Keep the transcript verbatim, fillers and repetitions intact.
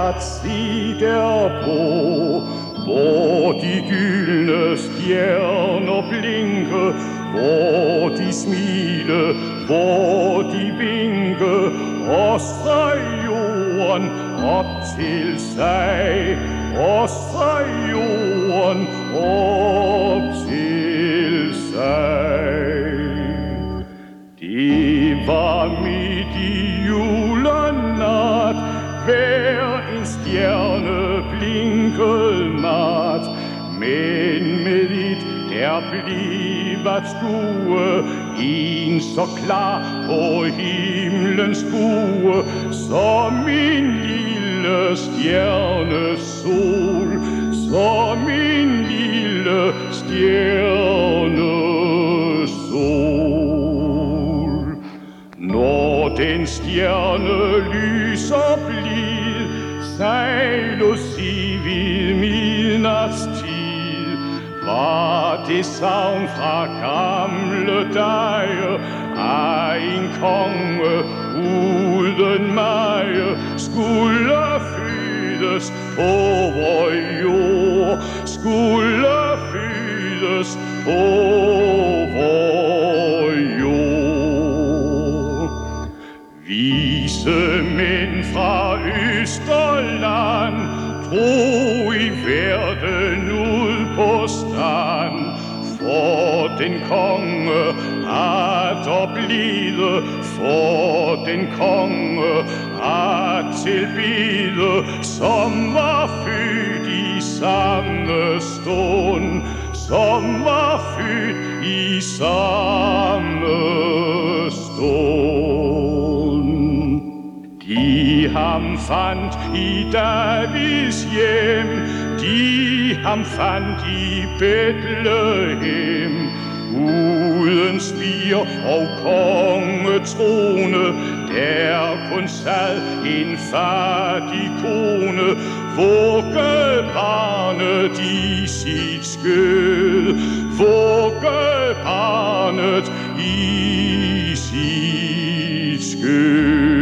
at se derpå, hvor de gyldne stjerner blinke, hvor de smile, hvor de vinke, og streg jorden op til sig, og streg jorden op til sig. Det var midt i julenat, hver en stjerne blinkede mat, men med et der blev at skue, en så klar på himlens bue, som en lille stjernesol, som en lille stjernesol. Når den stjerne lyser blid, sejler i ved midnatstid, var det savn fra gamle dage af en konge uden mage skulle fødes på vor jord, skulle fødes på vor jord. Vise mænd fra Østerland drog i verden ud på strand, for den konge at oplide, for den konge at tilbede, som var født i samme stund, som var født i samme stund. De ham fandt i Davids hjem, de ham fandt i Betlehem, uden spir og kongetrone, der kun sad en fattig kone, vugge barnet i sit skød, vugge barnet i sit skød.